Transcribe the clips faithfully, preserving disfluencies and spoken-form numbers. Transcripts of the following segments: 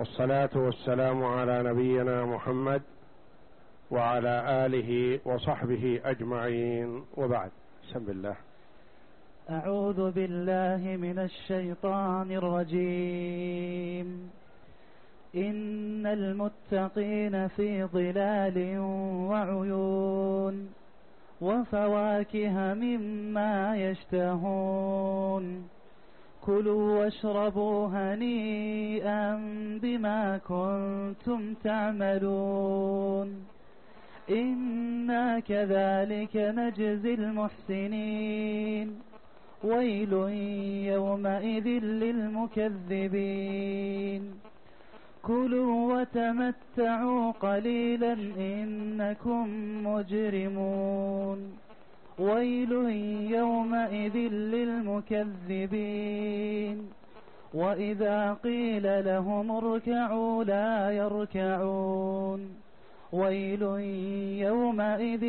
والصلاة والسلام على نبينا محمد وعلى آله وصحبه أجمعين، وبعد. بسم الله. أعوذ بالله من الشيطان الرجيم. إن المتقين في ظلال وعيون وفواكه مما يشتهون كلوا واشربوا هنيئا بما كنتم تعملون إنا كذلك نجزي المحسنين ويل يومئذ للمكذبين كلوا وتمتعوا قليلا إنكم مجرمون ويل يومئذ للمكذبين وإذا قيل لهم اركعوا لا يركعون ويل يومئذ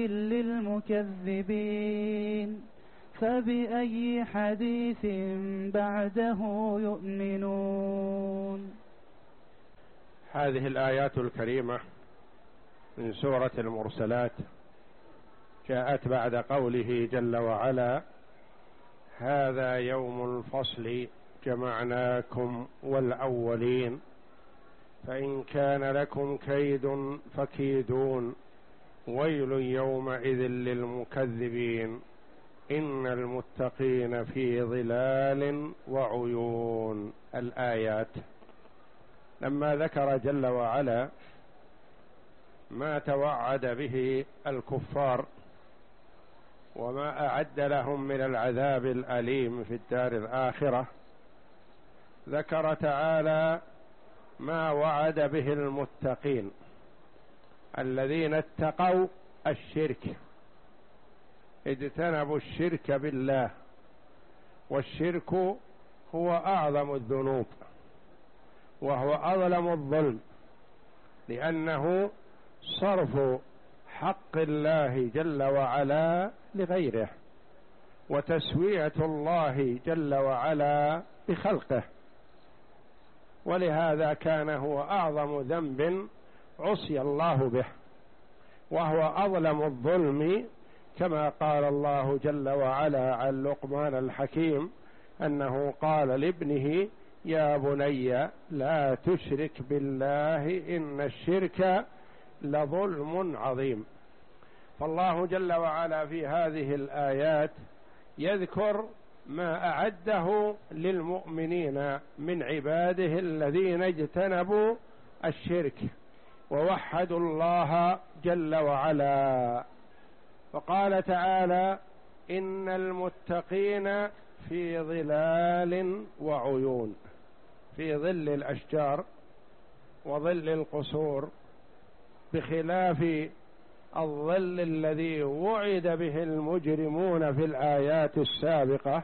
للمكذبين فبأي حديث بعده يؤمنون. هذه الآيات الكريمة من سورة المرسلات جاءت بعد قوله جل وعلا: هذا يوم الفصل جمعناكم والأولين فإن كان لكم كيد فكيدون ويل يومئذ للمكذبين إن المتقين في ظلال وعيون. الآيات لما ذكر جل وعلا ما توعد به الكفار وما أعد لهم من العذاب الأليم في الدار الآخرة، ذكر تعالى ما وعد به المتقين الذين اتقوا الشرك، اجتنبوا الشرك بالله، والشرك هو أعظم الذنوب وهو أظلم الظلم، لأنه صرف حق الله جل وعلا لغيره وتسوية الله جل وعلا بخلقه، ولهذا كان هو أعظم ذنب عصي الله به، وهو أظلم الظلم، كما قال الله جل وعلا عن لقمان الحكيم أنه قال لابنه: يا بني لا تشرك بالله إن الشرك لظلم عظيم. فالله جل وعلا في هذه الآيات يذكر ما أعده للمؤمنين من عباده الذين اجتنبوا الشرك ووحدوا الله جل وعلا. فقال تعالى: إن المتقين في ظلال وعيون، في ظل الأشجار وظل القصور، بخلاف الظل الذي وعد به المجرمون في الآيات السابقة.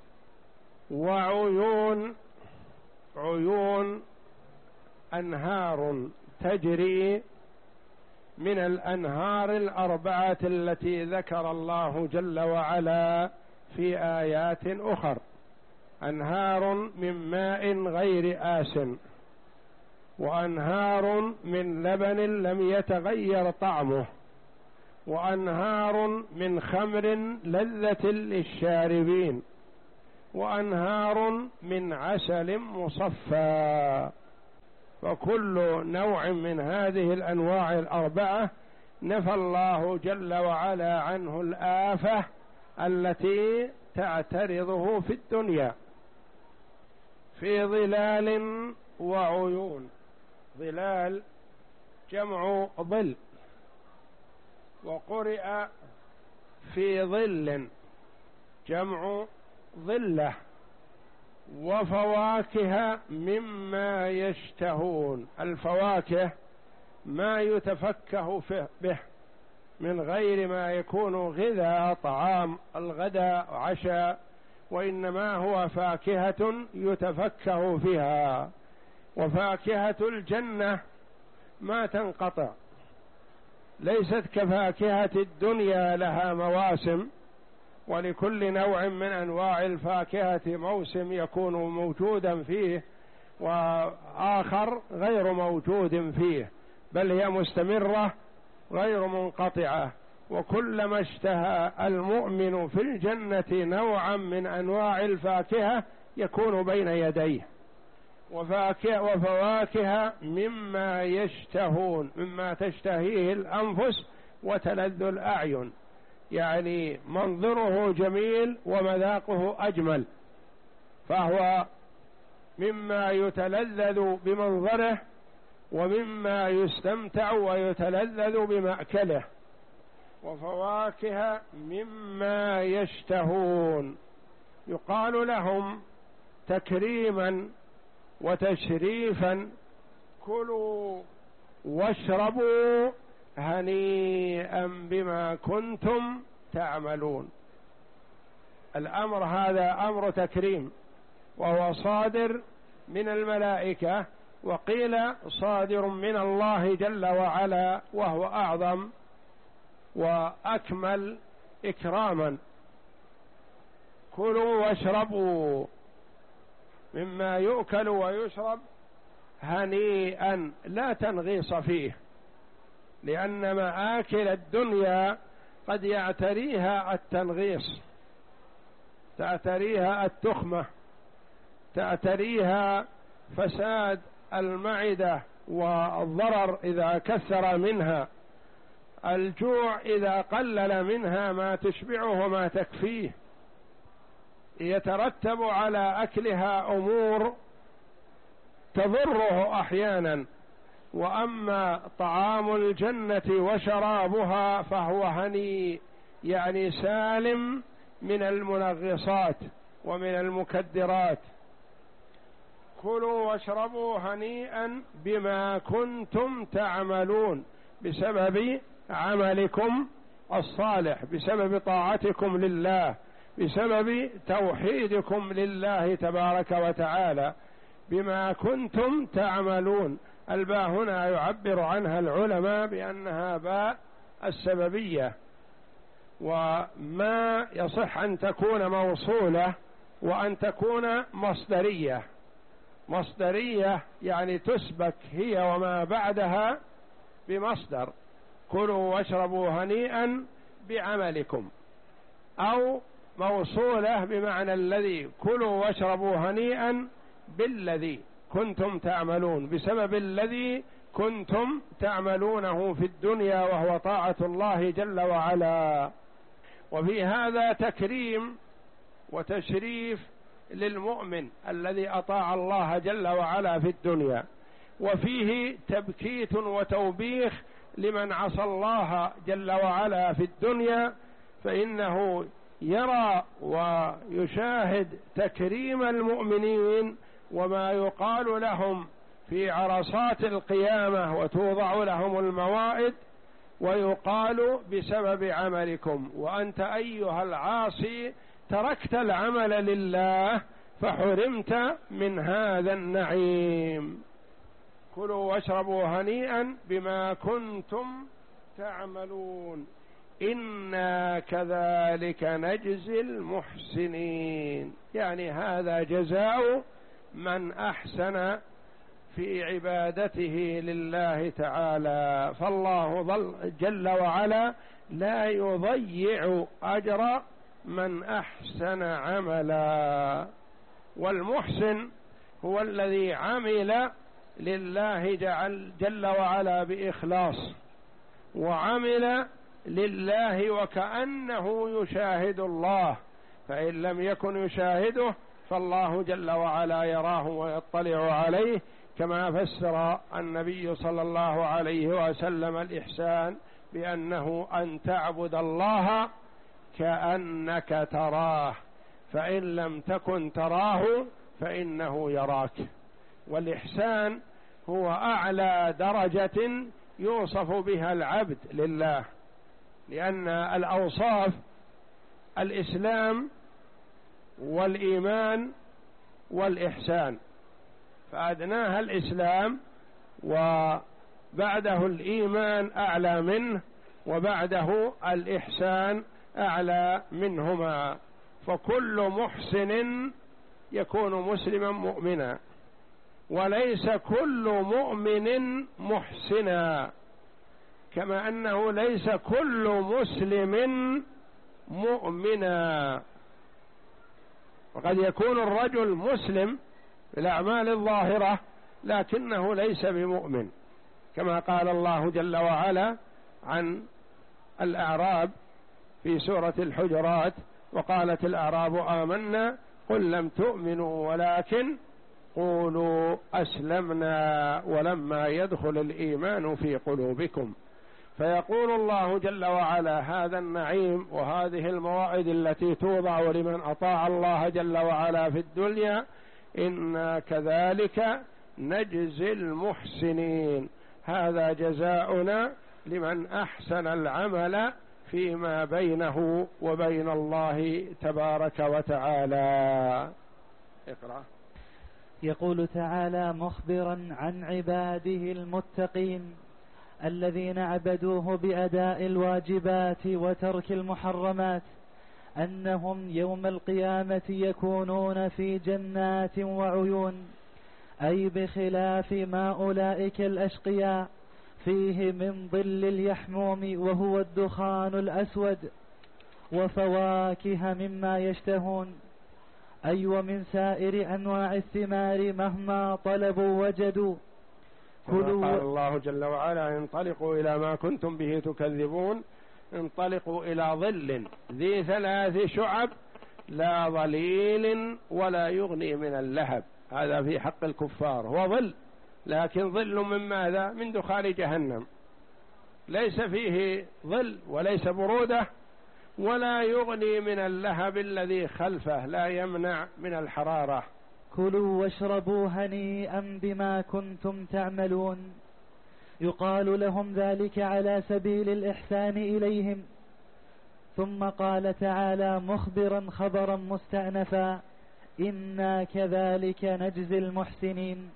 وعيون، عيون أنهار تجري من الأنهار الأربعة التي ذكر الله جل وعلا في آيات أخر: أنهار من ماء غير آسن، وأنهار من لبن لم يتغير طعمه، وأنهار من خمر لذة للشاربين، وأنهار من عسل مصفى. وكل نوع من هذه الأنواع الأربعة نفى الله جل وعلا عنه الآفة التي تعترضه في الدنيا. في ظلال وعيون، ظلال جمع ظل، وقرئ في ظل جمع ظلة. وفواكه مما يشتهون، الفواكه ما يتفكه به من غير ما يكون غذاء طعام الغداء عشاء، وإنما هو فاكهة يتفكه فيها. وفاكهة الجنة ما تنقطع، ليست كفاكهة الدنيا لها مواسم، ولكل نوع من أنواع الفاكهة موسم يكون موجودا فيه وآخر غير موجود فيه، بل هي مستمرة غير منقطعة. وكلما اشتهى المؤمن في الجنة نوعا من أنواع الفاكهة يكون بين يديه، وفاكهة وفواكه مما يشتهون، مما تشتهيه الأنفس وتلذ الأعين، يعني منظره جميل ومذاقه أجمل، فهو مما يتلذذ بمنظره ومما يستمتع ويتلذذ بمأكله. وفواكه مما يشتهون، يقال لهم تكريما وتشريفا: كلوا واشربوا هنيئا بما كنتم تعملون. الأمر هذا أمر تكريم، وهو صادر من الملائكة، وقيل صادر من الله جل وعلا، وهو أعظم وأكمل إكراما. كلوا واشربوا مما يؤكل ويشرب هنيئا، لا تنغيص فيه، لأن مآكل الدنيا قد يعتريها التنغيص، تعتريها التخمة، تعتريها فساد المعدة والضرر إذا كثر منها، الجوع إذا قلل منها ما تشبعه وما تكفيه، يترتب على أكلها أمور تضره أحيانا. وأما طعام الجنة وشرابها فهو هني، يعني سالم من المنغصات ومن المكدرات. كلوا واشربوا هنيئا بما كنتم تعملون، بسبب عملكم الصالح، بسبب طاعتكم لله، بسبب توحيدكم لله تبارك وتعالى، بما كنتم تعملون. الباء هنا يعبر عنها العلماء بأنها باء السببية، وما يصح أن تكون موصولة وأن تكون مصدرية. مصدرية يعني تسبك هي وما بعدها بمصدر: كلوا واشربوا هنيئا بعملكم، أو موصولة بمعنى الذي: كلوا واشربوا هنيئا بالذي كنتم تعملون، بسبب الذي كنتم تعملونه في الدنيا، وهو طاعة الله جل وعلا. وفي هذا تكريم وتشريف للمؤمن الذي أطاع الله جل وعلا في الدنيا، وفيه تبكيت وتوبيخ لمن عصى الله جل وعلا في الدنيا، فإنه يرى ويشاهد تكريم المؤمنين وما يقال لهم في عرصات القيامة، وتوضع لهم الموائد ويقال: بسبب عملكم، وأنت أيها العاصي تركت العمل لله فحرمت من هذا النعيم. كلوا واشربوا هنيئا بما كنتم تعملون إنا كذلك نجزي المحسنين، يعني هذا جزاء من أحسن في عبادته لله تعالى. فالله جل وعلا لا يضيع أجر من أحسن عملا. والمحسن هو الذي عمل لله جل وعلا بإخلاص، وعمل لله وكأنه يشاهد الله، فإن لم يكن يشاهده فالله جل وعلا يراه ويطلع عليه، كما فسر النبي صلى الله عليه وسلم الإحسان بأنه أن تعبد الله كأنك تراه، فإن لم تكن تراه فإنه يراك. والإحسان هو أعلى درجة يوصف بها العبد لله، لأن الأوصاف الإسلام والإيمان والإحسان، فأدناها الإسلام، وبعده الإيمان أعلى منه، وبعده الإحسان أعلى منهما. فكل محسن يكون مسلما مؤمنا، وليس كل مؤمن محسنا، كما أنه ليس كل مسلم مؤمنا. وقد يكون الرجل مسلم بالأعمال الظاهرة لكنه ليس بمؤمن، كما قال الله جل وعلا عن الأعراب في سورة الحجرات: وقالت الأعراب آمنا قل لم تؤمنوا ولكن قولوا أسلمنا ولما يدخل الإيمان في قلوبكم. فيقول الله جل وعلا: هذا النعيم وهذه المواعظ التي توضع لمن أطاع الله جل وعلا في الدنيا إنا كذلك نجزي المحسنين، هذا جزاؤنا لمن أحسن العمل فيما بينه وبين الله تبارك وتعالى. اقرأ. يقول تعالى مخبرا عن عباده المتقين الذين عبدوه بأداء الواجبات وترك المحرمات أنهم يوم القيامة يكونون في جنات وعيون، أي بخلاف ما أولئك الأشقياء فيه من ظل اليحموم وهو الدخان الأسود، وفواكه مما يشتهون، أي ومن سائر أنواع الثمار مهما طلبوا وجدوا. قال الله جل وعلا: انطلقوا إلى ما كنتم به تكذبون، انطلقوا إلى ظل ذي ثلاث شعب لا ظليل ولا يغني من اللهب. هذا في حق الكفار، هو ظل لكن ظل من ماذا؟ من دخان جهنم، ليس فيه ظل وليس برودة ولا يغني من اللهب الذي خلفه، لا يمنع من الحرارة. كلوا واشربوا هنيئا بما كنتم تعملون. يقال لهم ذلك على سبيل الإحسان إليهم. ثم قال تعالى مخبرا خبرا مستأنفا: إنا كذلك نجزي المحسنين.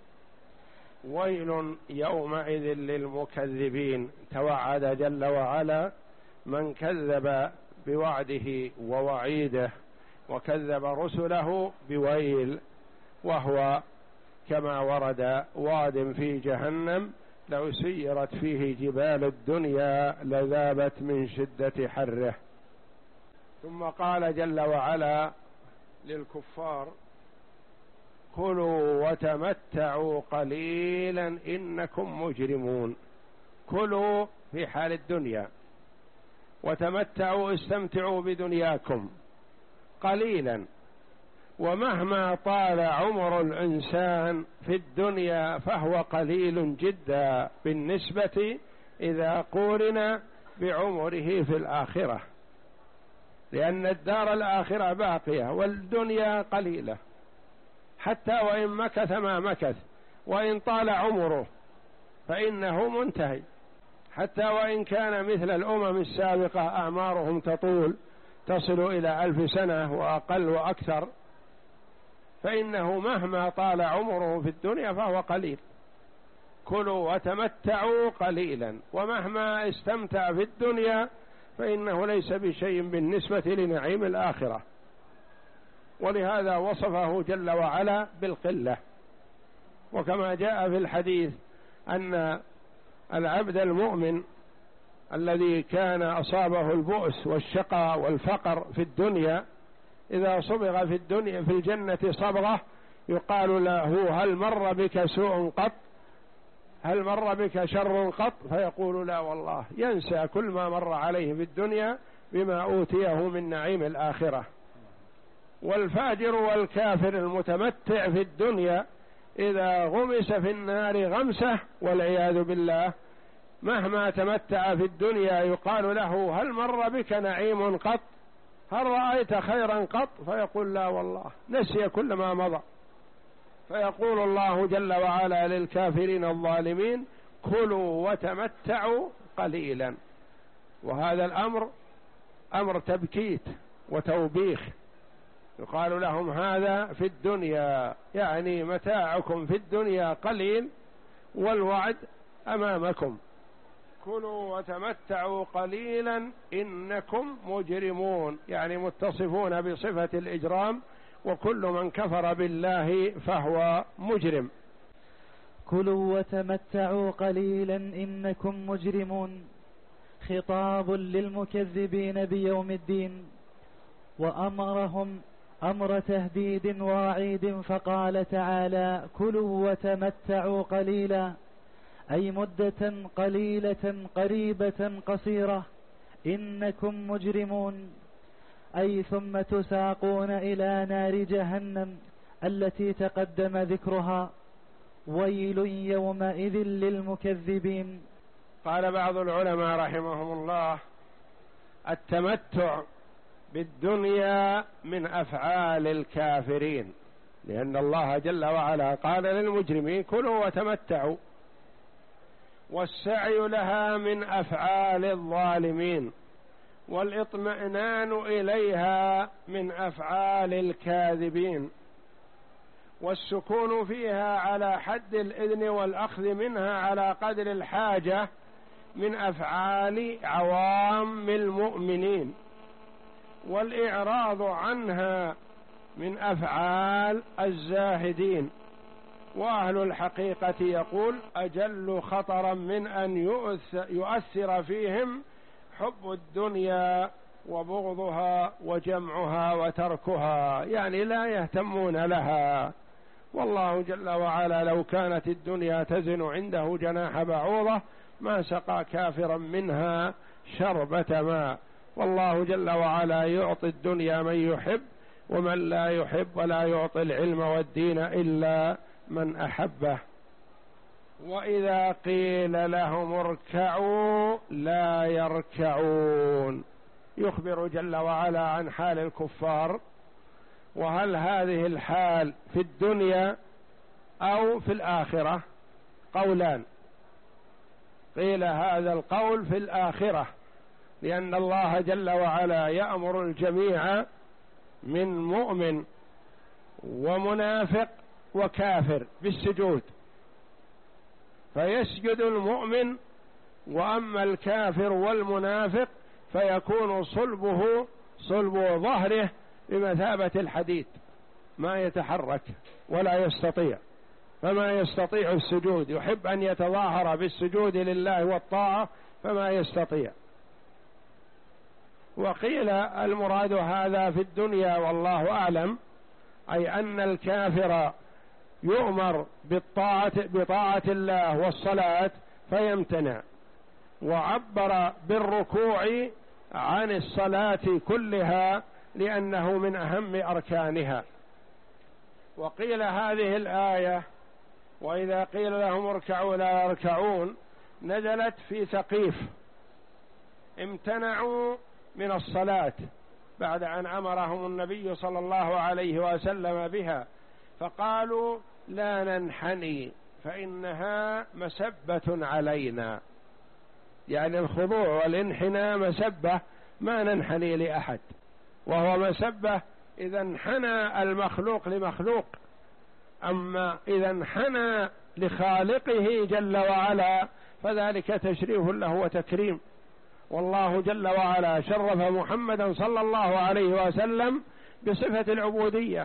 ويل يومئذ للمكذبين، توعد جل وعلا من كذب بوعده ووعيده وكذب رسله بويل، وهو كما ورد واد في جهنم لو سيرت فيه جبال الدنيا لذابت من شدة حره. ثم قال جل وعلا للكفار: كلوا وتمتعوا قليلا إنكم مجرمون. كلوا في حال الدنيا، وتمتعوا استمتعوا بدنياكم قليلا، ومهما طال عمر الإنسان في الدنيا فهو قليل جدا بالنسبة إذا قورن بعمره في الآخرة، لأن الدار الآخرة باقية والدنيا قليلة، حتى وإن مكث ما مكث، وإن طال عمره فإنه منتهي، حتى وإن كان مثل الأمم السابقة أعمارهم تطول تصل إلى ألف سنة وأقل وأكثر، فإنه مهما طال عمره في الدنيا فهو قليل. كلوا وتمتعوا قليلا، ومهما استمتع في الدنيا فإنه ليس بشيء بالنسبة لنعيم الآخرة. ولهذا وصفه جل وعلا بالقلة. وكما جاء في الحديث أن العبد المؤمن الذي كان أصابه البؤس والشقاء والفقر في الدنيا إذا صبغ في الدنيا في الجنة صبغة يقال له: هل مر بك سوء قط؟ هل مر بك شر قط؟ فيقول: لا والله، ينسى كل ما مر عليه في الدنيا بما أوتيه من نعيم الآخرة. والفاجر والكافر المتمتع في الدنيا إذا غمس في النار غمسة والعياذ بالله، مهما تمتع في الدنيا يقال له: هل مر بك نعيم قط؟ هل رأيت خيرا قط؟ فيقول: لا والله، نسي كل ما مضى. فيقول الله جل وعلا للكافرين الظالمين: كلوا وتمتعوا قليلا. وهذا الأمر أمر تبكيت وتوبيخ، يقال لهم هذا في الدنيا، يعني متاعكم في الدنيا قليل والوعد أمامكم. كلوا وتمتعوا قليلا إنكم مجرمون، يعني متصفون بصفة الإجرام، وكل من كفر بالله فهو مجرم. كلوا وتمتعوا قليلا إنكم مجرمون، خطاب للمكذبين بيوم الدين، وأمرهم أمر تهديد ووعيد، فقال تعالى: كلوا وتمتعوا قليلا، أي مدة قليلة قريبة قصيرة، إنكم مجرمون، أي ثم تساقون إلى نار جهنم التي تقدم ذكرها، ويل يومئذ للمكذبين. قال بعض العلماء رحمهم الله: التمتع بالدنيا من أفعال الكافرين، لأن الله جل وعلا قال للمجرمين: كلوا وتمتعوا، والسعي لها من أفعال الظالمين، والاطمئنان إليها من أفعال الكاذبين، والسكون فيها على حد الإذن والأخذ منها على قدر الحاجة من أفعال عوام المؤمنين، والإعراض عنها من أفعال الزاهدين. وأهل الحقيقة يقول: أجل خطرا من أن يؤثر فيهم حب الدنيا وبغضها وجمعها وتركها، يعني لا يهتمون لها. والله جل وعلا لو كانت الدنيا تزن عنده جناح بعوضة ما سقى كافرا منها شربة ماء. والله جل وعلا يعطي الدنيا من يحب ومن لا يحب، ولا يعطي العلم والدين إلا من أحبه. وإذا قيل لهم اركعوا لا يركعون، يخبر جل وعلا عن حال الكفار. وهل هذه الحال في الدنيا أو في الآخرة؟ قولان. قيل هذا القول في الآخرة، لأن الله جل وعلا يأمر الجميع من مؤمن ومنافق وكافر بالسجود، فيسجد المؤمن، وأما الكافر والمنافق فيكون صلبه صلب ظهره بمثابة الحديد، ما يتحرك ولا يستطيع، فما يستطيع السجود، يحب أن يتظاهر بالسجود لله والطاعة فما يستطيع. وقيل المراد هذا في الدنيا والله أعلم، أي أن الكافر يؤمر بالطاعة بطاعة الله والصلاة فيمتنع، وعبر بالركوع عن الصلاة كلها لأنه من أهم أركانها. وقيل هذه الآية: وإذا قيل لهم اركعوا لا يركعون، نزلت في ثقيف، امتنعوا من الصلاة بعد أن أمرهم النبي صلى الله عليه وسلم بها، فقالوا: لا ننحني فإنها مسبة علينا، يعني الخضوع والانحناء مسبة، ما ننحني لأحد، وهو مسبة إذا انحنى المخلوق لمخلوق، أما إذا انحنى لخالقه جل وعلا فذلك تشريف له وتكريم. والله جل وعلا شرف محمدا صلى الله عليه وسلم بصفة العبودية،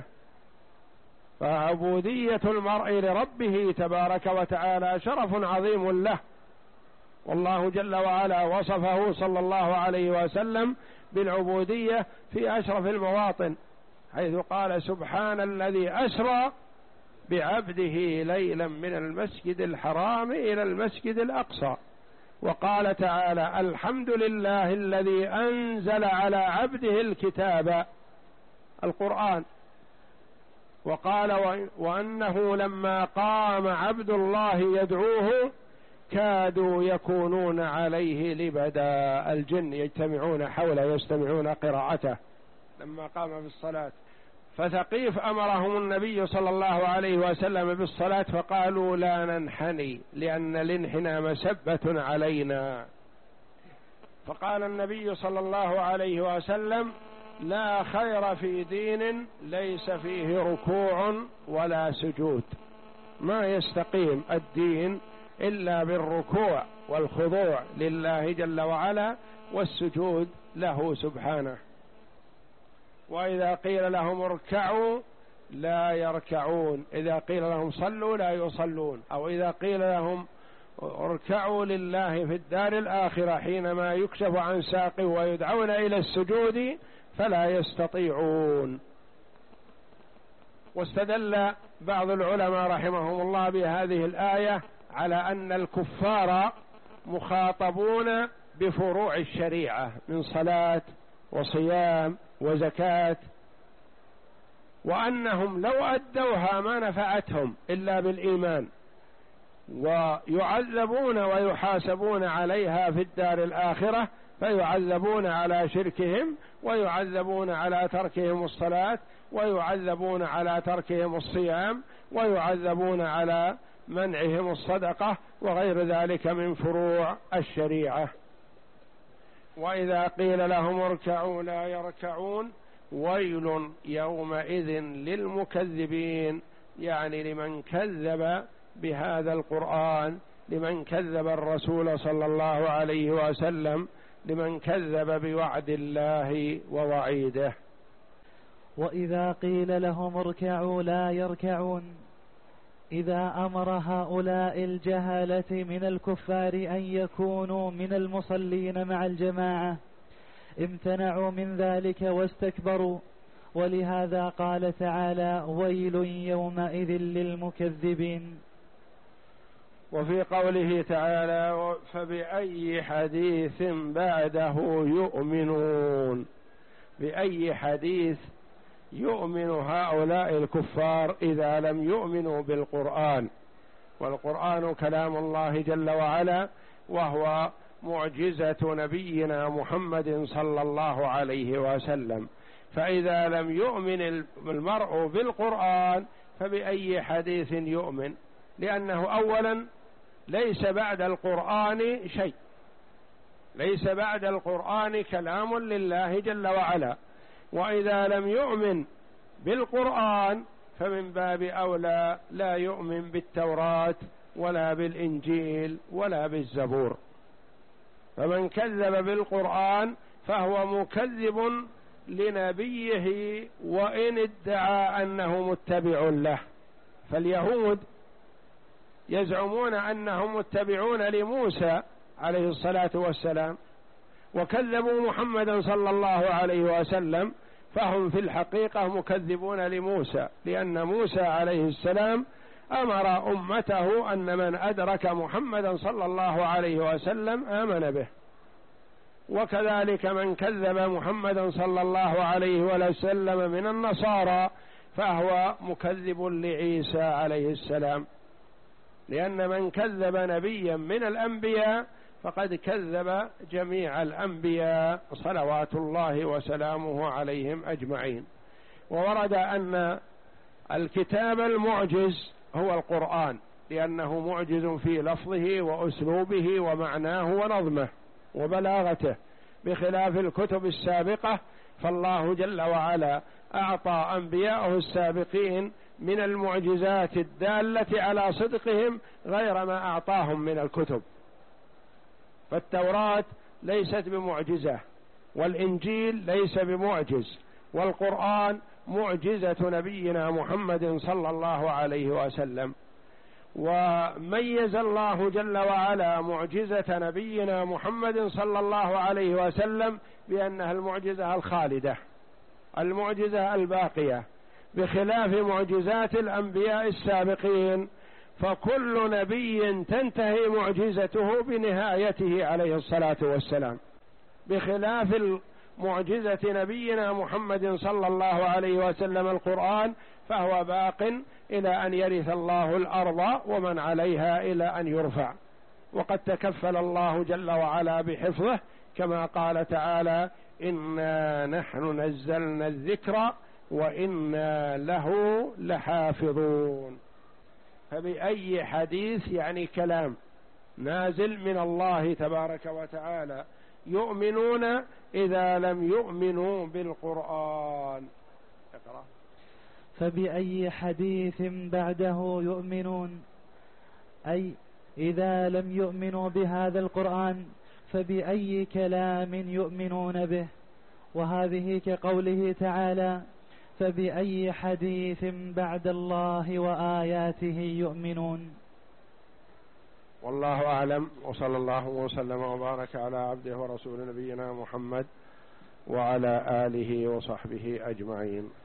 فعبودية المرء لربه تبارك وتعالى شرف عظيم له، والله جل وعلا وصفه صلى الله عليه وسلم بالعبودية في أشرف المواطن، حيث قال: سبحان الذي أسرى بعبده ليلا من المسجد الحرام إلى المسجد الأقصى. وقال تعالى: الحمد لله الذي أنزل على عبده الكتاب القرآن. وقال: وأنه لما قام عبد الله يدعوه كادوا يكونون عليه لبدا، الجن يجتمعون حوله يستمعون قراءته لما قام بالصلاة. فثقيف أمرهم النبي صلى الله عليه وسلم بالصلاة فقالوا: لا ننحني لأن الانحناء مسبة علينا. فقال النبي صلى الله عليه وسلم: لا خير في دين ليس فيه ركوع ولا سجود، ما يستقيم الدين إلا بالركوع والخضوع لله جل وعلا والسجود له سبحانه. وإذا قيل لهم اركعوا لا يركعون، إذا قيل لهم صلوا لا يصلون، أو إذا قيل لهم اركعوا لله في الدار الآخرة حينما يكشف عن ساق ويدعون إلى السجود فلا يستطيعون. واستدل بعض العلماء رحمهم الله بهذه الآية على أن الكفار مخاطبون بفروع الشريعة من صلاة وصيام وزكاة، وأنهم لو أدوها ما نفعتهم إلا بالإيمان، ويعذبون ويحاسبون عليها في الدار الآخرة، فيعذبون على شركهم، ويعذبون على تركهم الصلاة، ويعذبون على تركهم الصيام، ويعذبون على منعهم الصدقة وغير ذلك من فروع الشريعة. وإذا قيل لهم اركعوا لا يركعون ويل يومئذ للمكذبين، يعني لمن كذب بهذا القرآن، لمن كذب الرسول صلى الله عليه وسلم، لمن كذب بوعد الله ووعيده. وإذا قيل لهم اركعوا لا يركعون، إذا أمر هؤلاء الجهلة من الكفار أن يكونوا من المصلين مع الجماعة امتنعوا من ذلك واستكبروا، ولهذا قال تعالى ويل يومئذ للمكذبين. وفي قوله تعالى فبأي حديث بعده يؤمنون، بأي حديث يؤمن هؤلاء الكفار إذا لم يؤمنوا بالقرآن، والقرآن كلام الله جل وعلا، وهو معجزة نبينا محمد صلى الله عليه وسلم، فإذا لم يؤمن المرء بالقرآن فبأي حديث يؤمن؟ لأنه أولا ليس بعد القرآن شيء، ليس بعد القرآن كلام لله جل وعلا، وإذا لم يؤمن بالقرآن فمن باب أولى لا يؤمن بالتوراة ولا بالإنجيل ولا بالزبور. فمن كذب بالقرآن فهو مكذب لنبيه وإن ادعى أنه متبع له. فاليهود يزعمون أنهم متبعون لموسى عليه الصلاة والسلام، وكذبوا محمدا صلى الله عليه وسلم، فهم في الحقيقة مكذبون لموسى، لأن موسى عليه السلام أمر أمته أن من أدرك محمدا صلى الله عليه وسلم آمن به، وكذلك من كذب محمدا صلى الله عليه وسلم من النصارى فهو مكذب لعيسى عليه السلام، لأن من كذب نبيا من الأنبياء فقد كذب جميع الأنبياء صلوات الله وسلامه عليهم أجمعين. وورد أن الكتاب المعجز هو القرآن، لأنه معجز في لفظه وأسلوبه ومعناه ونظمه وبلاغته، بخلاف الكتب السابقة، فالله جل وعلا أعطى أنبياءه السابقين من المعجزات الدالة على صدقهم غير ما أعطاهم من الكتب. فالتوراة ليست بمعجزة، والإنجيل ليس بمعجز، والقرآن معجزة نبينا محمد صلى الله عليه وسلم. وميز الله جل وعلا معجزة نبينا محمد صلى الله عليه وسلم بأنها المعجزة الخالدة، المعجزة الباقية، بخلاف معجزات الأنبياء السابقين، فكل نبي تنتهي معجزته بنهايته عليه الصلاة والسلام، بخلاف معجزة نبينا محمد صلى الله عليه وسلم القرآن، فهو باق إلى أن يرث الله الأرض ومن عليها إلى أن يرفع، وقد تكفل الله جل وعلا بحفظه، كما قال تعالى إنا نحن نزلنا الذكر وإنا له لحافظون. فبأي حديث يعني كلام نازل من الله تبارك وتعالى يؤمنون إذا لم يؤمنوا بالقرآن. اقرأ. فبأي حديث بعده يؤمنون، أي إذا لم يؤمنوا بهذا القرآن فبأي كلام يؤمنون به. وهذه كقوله تعالى فبأي حديث بعد الله وآياته يؤمنون؟ والله أعلم، وصلى الله وسلم وبارك على عبده ورسول نبينا محمد وعلى آله وصحبه أجمعين.